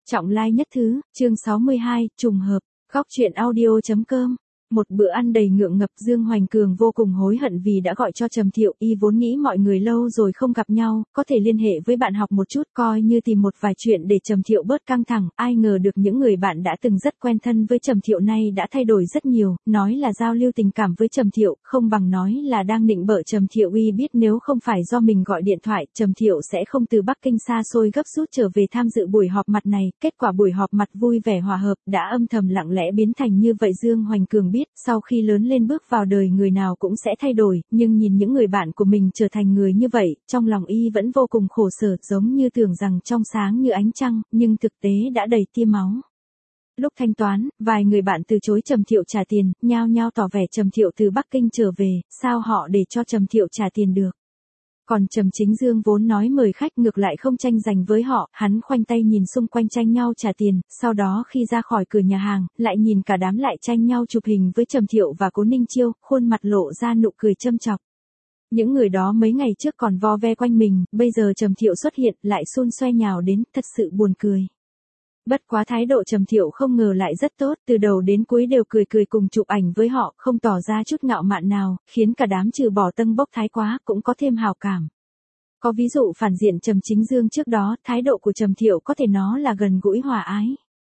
Trọng lai nhất thứ, chương 62, trùng hợp, góc truyện audio.com. Một bữa ăn đầy ngượng ngập, Dương Hoành Cường vô cùng hối hận vì đã gọi cho Trầm Thiệu. Y vốn nghĩ mọi người lâu rồi không gặp nhau, có thể liên hệ với bạn học một chút, coi như tìm một vài chuyện để Trầm Thiệu bớt căng thẳng. Ai ngờ được những người bạn đã từng rất quen thân với Trầm Thiệu nay đã thay đổi rất nhiều, nói là giao lưu tình cảm với Trầm Thiệu, không bằng nói là đang nịnh bợ Trầm Thiệu. Y biết nếu không phải do mình gọi điện thoại, Trầm Thiệu sẽ không từ Bắc Kinh xa xôi gấp rút trở về tham dự buổi họp mặt này. Kết quả buổi họp mặt vui vẻ hòa hợp đã âm thầm lặng lẽ biến thành như vậy. Dương Hoành Cường biết, sau khi lớn lên bước vào đời người nào cũng sẽ thay đổi, nhưng nhìn những người bạn của mình trở thành người như vậy, trong lòng y vẫn vô cùng khổ sở, giống như tưởng rằng trong sáng như ánh trăng, nhưng thực tế đã đầy tia máu. Lúc thanh toán, vài người bạn từ chối Trầm Thiệu trả tiền, nhao nhao tỏ vẻ Trầm Thiệu từ Bắc Kinh trở về, sao họ để cho Trầm Thiệu trả tiền được. Còn Trầm Chính Dương vốn nói mời khách ngược lại không tranh giành với họ, hắn khoanh tay nhìn xung quanh tranh nhau trả tiền, sau đó khi ra khỏi cửa nhà hàng, lại nhìn cả đám lại tranh nhau chụp hình với Trầm Thiệu và Cố Ninh Chiêu, khuôn mặt lộ ra nụ cười châm chọc. Những người đó mấy ngày trước còn vo ve quanh mình, bây giờ Trầm Thiệu xuất hiện lại xun xoe nhào đến, thật sự buồn cười. Bất quá thái độ Trầm Thiệu không ngờ lại rất tốt, từ đầu đến cuối đều cười cười cùng chụp ảnh với họ, không tỏ ra chút ngạo mạn nào, khiến cả đám trừ bỏ tâng bốc thái quá cũng có thêm hào cảm. Có ví dụ phản diện Trầm Chính Dương trước đó, thái độ của Trầm Thiệu có thể nó là gần gũi hòa ái.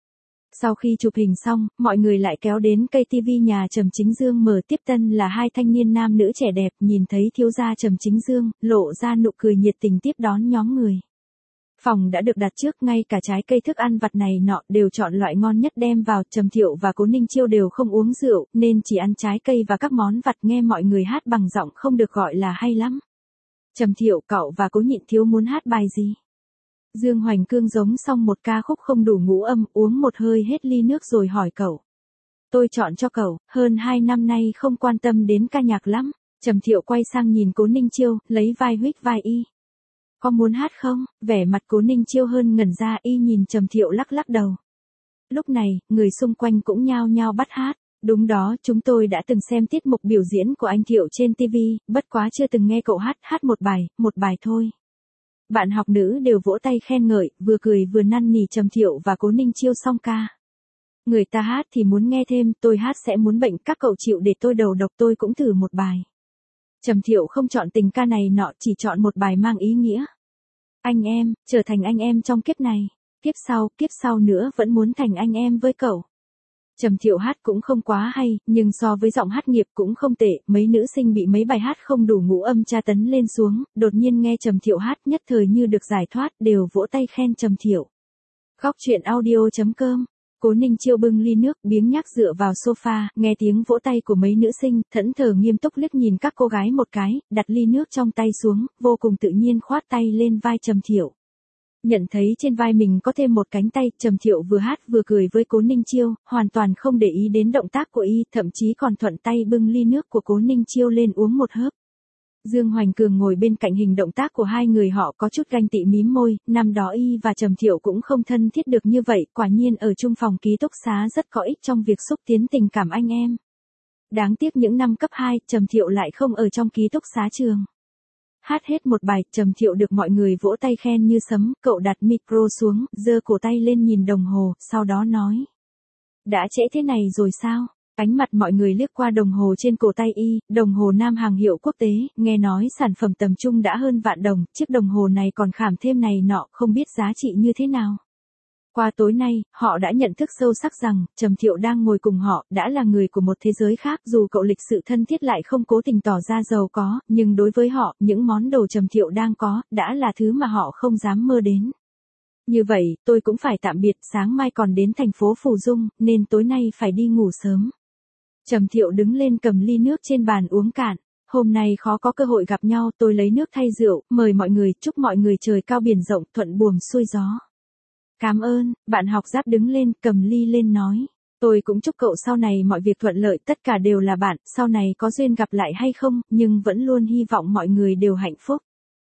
Sau khi chụp hình xong, mọi người lại kéo đến cây tivi nhà Trầm Chính Dương mở tiếp tân là hai thanh niên nam nữ trẻ đẹp, nhìn thấy thiếu gia Trầm Chính Dương, lộ ra nụ cười nhiệt tình tiếp đón nhóm người. Phòng đã được đặt trước, ngay cả trái cây thức ăn vặt này nọ đều chọn loại ngon nhất đem vào. Trầm Thiệu và Cố Ninh Chiêu đều không uống rượu, nên chỉ ăn trái cây và các món vặt. Nghe mọi người hát bằng giọng không được gọi là hay lắm. Trầm Thiệu, cậu và Cố Nhịn Thiếu muốn hát bài gì? Dương Hoành Cương giống xong một ca khúc không đủ ngũ âm, uống một hơi hết ly nước rồi hỏi cậu. Tôi chọn cho cậu, hơn 2 năm nay không quan tâm đến ca nhạc lắm. Trầm Thiệu quay sang nhìn Cố Ninh Chiêu, lấy vai huých vai y. Có muốn hát không? Vẻ mặt Cố Ninh Chiêu hơn ngẩn ra, y nhìn Trầm Thiệu lắc lắc đầu. Lúc này, người xung quanh cũng nhao nhao bắt hát. Đúng đó, chúng tôi đã từng xem tiết mục biểu diễn của anh Thiệu trên TV, bất quá chưa từng nghe cậu hát một bài thôi. Bạn học nữ đều vỗ tay khen ngợi, vừa cười vừa năn nỉ Trầm Thiệu và Cố Ninh Chiêu xong ca. Người ta hát thì muốn nghe thêm, tôi hát sẽ muốn bệnh, các cậu chịu để tôi đầu độc, tôi cũng thử một bài. Trầm Thiệu không chọn tình ca này nọ, chỉ chọn một bài mang ý nghĩa. Anh em, trở thành anh em trong kiếp này, kiếp sau nữa vẫn muốn thành anh em với cậu. Trầm Thiệu hát cũng không quá hay, nhưng so với giọng hát nghiệp cũng không tệ. Mấy nữ sinh bị mấy bài hát không đủ ngũ âm tra tấn lên xuống, đột nhiên nghe Trầm Thiệu hát nhất thời như được giải thoát, đều vỗ tay khen Trầm Thiệu. Góc truyện audio.com. Cố Ninh Chiêu bưng ly nước, biếng nhác dựa vào sofa, nghe tiếng vỗ tay của mấy nữ sinh, thẫn thờ nghiêm túc liếc nhìn các cô gái một cái, đặt ly nước trong tay xuống, vô cùng tự nhiên khoát tay lên vai Trầm Thiệu. Nhận thấy trên vai mình có thêm một cánh tay, Trầm Thiệu vừa hát vừa cười với Cố Ninh Chiêu, hoàn toàn không để ý đến động tác của y, thậm chí còn thuận tay bưng ly nước của Cố Ninh Chiêu lên uống một hớp. Dương Hoành Cường ngồi bên cạnh, hình động tác của hai người họ có chút ganh tị mím môi, năm đó y và Trầm Thiệu cũng không thân thiết được như vậy, quả nhiên ở chung phòng ký túc xá rất có ích trong việc xúc tiến tình cảm anh em. Đáng tiếc những năm cấp 2, Trầm Thiệu lại không ở trong ký túc xá trường. Hát hết một bài, Trầm Thiệu được mọi người vỗ tay khen như sấm, cậu đặt micro xuống, giơ cổ tay lên nhìn đồng hồ, sau đó nói. Đã trễ thế này rồi sao? Ánh mặt mọi người liếc qua đồng hồ trên cổ tay y, đồng hồ nam hàng hiệu quốc tế, nghe nói sản phẩm tầm trung đã hơn vạn đồng, chiếc đồng hồ này còn khảm thêm này nọ, không biết giá trị như thế nào. Qua tối nay, họ đã nhận thức sâu sắc rằng, Trầm Thiệu đang ngồi cùng họ, đã là người của một thế giới khác, dù cậu lịch sự thân thiết lại không cố tình tỏ ra giàu có, nhưng đối với họ, những món đồ Trầm Thiệu đang có, đã là thứ mà họ không dám mơ đến. Như vậy, tôi cũng phải tạm biệt, sáng mai còn đến thành phố Phù Dung, nên tối nay phải đi ngủ sớm. Trầm Thiệu đứng lên cầm ly nước trên bàn uống cạn. Hôm nay khó có cơ hội gặp nhau, tôi lấy nước thay rượu, mời mọi người, chúc mọi người trời cao biển rộng, thuận buồm xuôi gió. Cảm ơn, bạn học Giáp đứng lên, cầm ly lên nói. Tôi cũng chúc cậu sau này mọi việc thuận lợi, tất cả đều là bạn, sau này có duyên gặp lại hay không, nhưng vẫn luôn hy vọng mọi người đều hạnh phúc.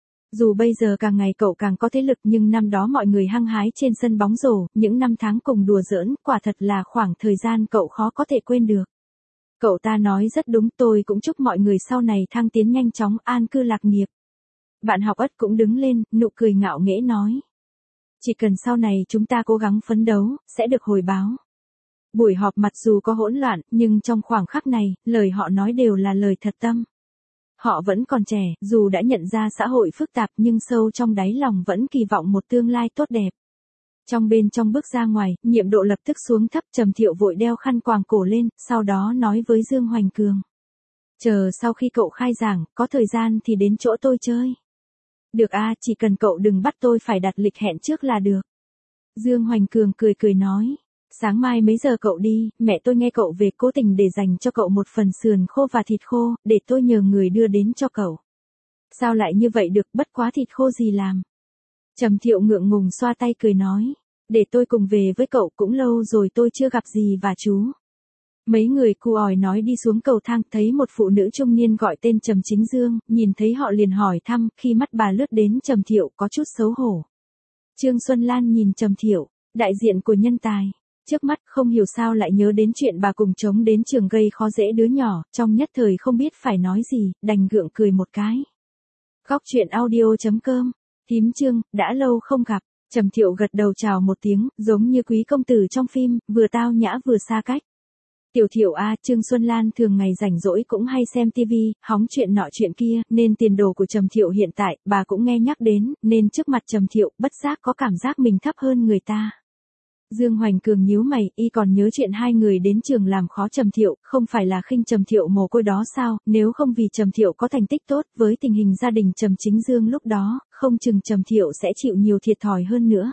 Dù bây giờ càng ngày cậu càng có thế lực, nhưng năm đó mọi người hăng hái trên sân bóng rổ, những năm tháng cùng đùa giỡn, quả thật là khoảng thời gian cậu khó có thể quên được. Cậu ta nói rất đúng, tôi cũng chúc mọi người sau này thăng tiến nhanh chóng, an cư lạc nghiệp. Bạn học Ất cũng đứng lên, nụ cười ngạo nghễ nói. Chỉ cần sau này chúng ta cố gắng phấn đấu, sẽ được hồi báo. Buổi họp mặc dù có hỗn loạn, nhưng trong khoảng khắc này, lời họ nói đều là lời thật tâm. Họ vẫn còn trẻ, dù đã nhận ra xã hội phức tạp nhưng sâu trong đáy lòng vẫn kỳ vọng một tương lai tốt đẹp. Bên trong bước ra ngoài, Nhiệm Độ lập tức xuống thấp. Trầm Thiệu vội đeo khăn quàng cổ lên, sau đó nói với Dương Hoành Cường. Chờ sau khi cậu khai giảng, có thời gian thì đến chỗ tôi chơi. Được à, chỉ cần cậu đừng bắt tôi phải đặt lịch hẹn trước là được. Dương Hoành Cường cười cười nói. Sáng mai mấy giờ cậu đi, mẹ tôi nghe cậu về cố tình để dành cho cậu một phần sườn khô và thịt khô, để tôi nhờ người đưa đến cho cậu. Sao lại như vậy được, bất quá thịt khô gì làm. Trầm Thiệu ngượng ngùng xoa tay cười nói. Để tôi cùng về với cậu, cũng lâu rồi tôi chưa gặp dì và chú. Mấy người cu òi nói đi xuống cầu thang, thấy một phụ nữ trung niên gọi tên Trầm Chính Dương, nhìn thấy họ liền hỏi thăm, khi mắt bà lướt đến Trầm Thiệu có chút xấu hổ. Trương Xuân Lan nhìn Trầm Thiệu, đại diện của nhân tài. Trước mắt không hiểu sao lại nhớ đến chuyện bà cùng chống đến trường gây khó dễ đứa nhỏ, trong nhất thời không biết phải nói gì, đành gượng cười một cái. Góc truyện audio.com, Thím Trương, đã lâu không gặp. Trầm Thiệu gật đầu chào một tiếng, giống như quý công tử trong phim, vừa tao nhã vừa xa cách. Tiểu Thiệu à, Trương Xuân Lan thường ngày rảnh rỗi cũng hay xem tivi, hóng chuyện nọ chuyện kia, nên tiền đồ của Trầm Thiệu hiện tại, bà cũng nghe nhắc đến, nên trước mặt Trầm Thiệu, bất giác có cảm giác mình thấp hơn người ta. Dương Hoành Cường nhíu mày, y còn nhớ chuyện hai người đến trường làm khó Trầm Thiệu, không phải là khinh Trầm Thiệu mồ côi đó sao, nếu không vì Trầm Thiệu có thành tích tốt, với tình hình gia đình Trầm Chính Dương lúc đó, không chừng Trầm Thiệu sẽ chịu nhiều thiệt thòi hơn nữa.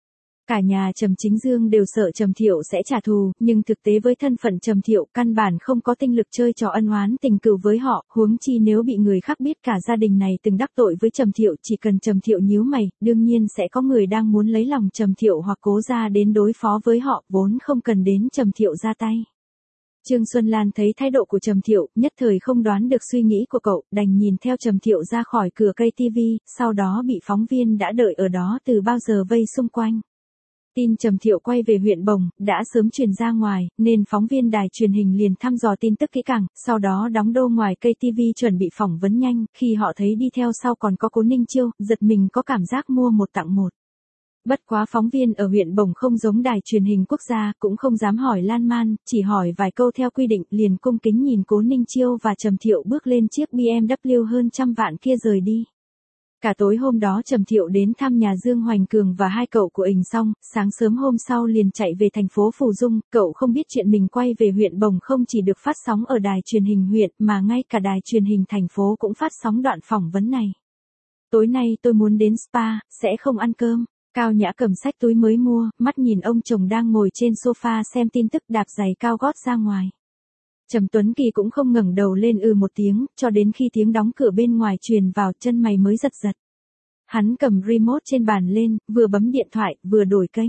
Cả nhà Trầm Chính Dương đều sợ Trầm Thiệu sẽ trả thù, nhưng thực tế với thân phận Trầm Thiệu căn bản không có tinh lực chơi trò ân oán tình cừu với họ, huống chi nếu bị người khác biết cả gia đình này từng đắc tội với Trầm Thiệu, chỉ cần Trầm Thiệu nhíu mày, đương nhiên sẽ có người đang muốn lấy lòng Trầm Thiệu hoặc cố ra đến đối phó với họ, vốn không cần đến Trầm Thiệu ra tay. Trương Xuân Lan thấy thái độ của Trầm Thiệu, nhất thời không đoán được suy nghĩ của cậu, đành nhìn theo Trầm Thiệu ra khỏi cửa cây tivi, sau đó bị phóng viên đã đợi ở đó từ bao giờ vây xung quanh. Tin Trầm Thiệu quay về huyện Bồng, đã sớm truyền ra ngoài, nên phóng viên đài truyền hình liền thăm dò tin tức kỹ càng, sau đó đóng đô ngoài cây TV chuẩn bị phỏng vấn nhanh, khi họ thấy đi theo sau còn có Cố Ninh Chiêu, giật mình có cảm giác mua một tặng một. Bất quá phóng viên ở huyện Bồng không giống đài truyền hình quốc gia, cũng không dám hỏi lan man, chỉ hỏi vài câu theo quy định, liền cung kính nhìn Cố Ninh Chiêu và Trầm Thiệu bước lên chiếc BMW hơn 100 vạn kia rời đi. Cả tối hôm đó Trầm Thiệu đến thăm nhà Dương Hoành Cường và hai cậu của ình xong, sáng sớm hôm sau liền chạy về thành phố Phù Dung, cậu không biết chuyện mình quay về huyện Bồng không chỉ được phát sóng ở đài truyền hình huyện mà ngay cả đài truyền hình thành phố cũng phát sóng đoạn phỏng vấn này. Tối nay tôi muốn đến spa, sẽ không ăn cơm. Cao Nhã cầm sách túi mới mua, mắt nhìn ông chồng đang ngồi trên sofa xem tin tức đạp giày cao gót ra ngoài. Trầm Tuấn Kỳ cũng không ngẩng đầu lên một tiếng, cho đến khi tiếng đóng cửa bên ngoài truyền vào chân mày mới giật giật. Hắn cầm remote trên bàn lên, vừa bấm điện thoại, vừa đổi kênh.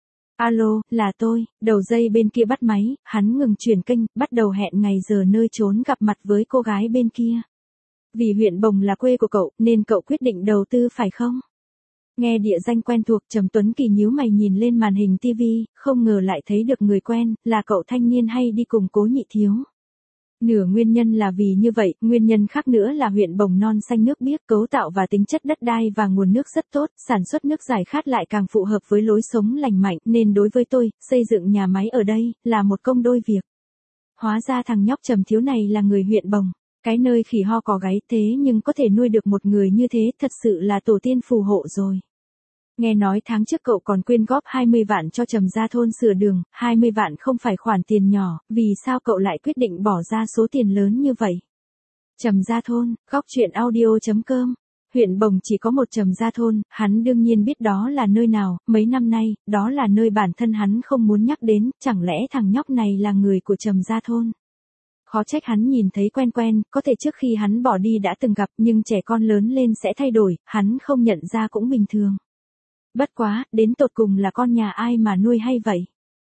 Alo, là tôi, đầu dây bên kia bắt máy, hắn ngừng chuyển kênh, bắt đầu hẹn ngày giờ nơi trốn gặp mặt với cô gái bên kia. Vì huyện Bồng là quê của cậu, nên cậu quyết định đầu tư phải không? Nghe địa danh quen thuộc, Trầm Tuấn Kỳ nhíu mày nhìn lên màn hình TV, không ngờ lại thấy được người quen, là cậu thanh niên hay đi cùng Cố Nhị Thiếu. Nửa nguyên nhân là vì như vậy, nguyên nhân khác nữa là huyện Bồng non xanh nước biếc, cấu tạo và tính chất đất đai và nguồn nước rất tốt, sản xuất nước giải khát lại càng phù hợp với lối sống lành mạnh, nên đối với tôi, xây dựng nhà máy ở đây, là một công đôi việc. Hóa ra thằng nhóc Trầm Thiếu này là người huyện Bồng. Cái nơi khỉ ho cò gáy thế nhưng có thể nuôi được một người như thế thật sự là tổ tiên phù hộ rồi. Nghe nói tháng trước cậu còn quyên góp 20 vạn cho Trầm Gia Thôn sửa đường, 20 vạn không phải khoản tiền nhỏ, vì sao cậu lại quyết định bỏ ra số tiền lớn như vậy? Trầm Gia Thôn, góc truyện audio.com. Huyện Bồng chỉ có một Trầm Gia Thôn, hắn đương nhiên biết đó là nơi nào, mấy năm nay, đó là nơi bản thân hắn không muốn nhắc đến, chẳng lẽ thằng nhóc này là người của Trầm Gia Thôn? Khó trách hắn nhìn thấy quen quen, có thể trước khi hắn bỏ đi đã từng gặp, nhưng trẻ con lớn lên sẽ thay đổi, hắn không nhận ra cũng bình thường. Bất quá, đến tột cùng là con nhà ai mà nuôi hay vậy?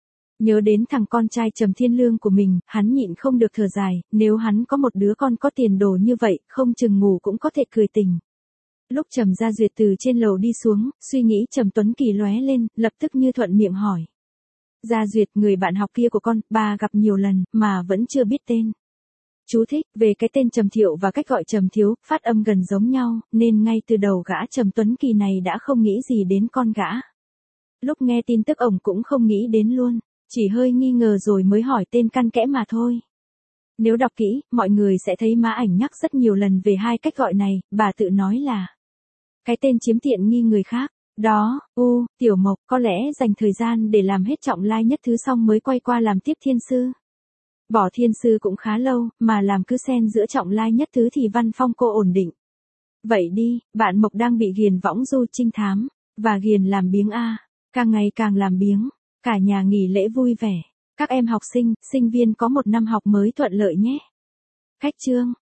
Nhớ đến thằng con trai Trầm Thiên Lương của mình, hắn nhịn không được thở dài, nếu hắn có một đứa con có tiền đồ như vậy, không chừng ngủ cũng có thể cười tình. Lúc Trầm Gia Duyệt từ trên lầu đi xuống, suy nghĩ Trầm Tuấn Kỳ lóe lên, lập tức như thuận miệng hỏi. Gia Duyệt, người bạn học kia của con, bà gặp nhiều lần, mà vẫn chưa biết tên. Chú thích, về cái tên Trầm Thiệu và cách gọi Trầm Thiếu, phát âm gần giống nhau, nên ngay từ đầu gã Trầm Tuấn Kỳ này đã không nghĩ gì đến con gã. Lúc nghe tin tức ổng cũng không nghĩ đến luôn, chỉ hơi nghi ngờ rồi mới hỏi tên căn kẽ mà thôi. Nếu đọc kỹ, mọi người sẽ thấy má ảnh nhắc rất nhiều lần về hai cách gọi này, bà tự nói là cái tên chiếm tiện nghi người khác. Đó, Tiểu Mộc có lẽ dành thời gian để làm hết trọng lai nhất thứ xong mới quay qua làm tiếp thiên sư. Bỏ thiên sư cũng khá lâu, mà làm cứ xen giữa trọng lai nhất thứ thì văn phong cô ổn định. Vậy đi, bạn Mộc đang bị ghiền võng du trinh thám, và ghiền làm biếng a, càng ngày càng làm biếng, cả nhà nghỉ lễ vui vẻ. Các em học sinh, sinh viên có một năm học mới thuận lợi nhé. Khách chương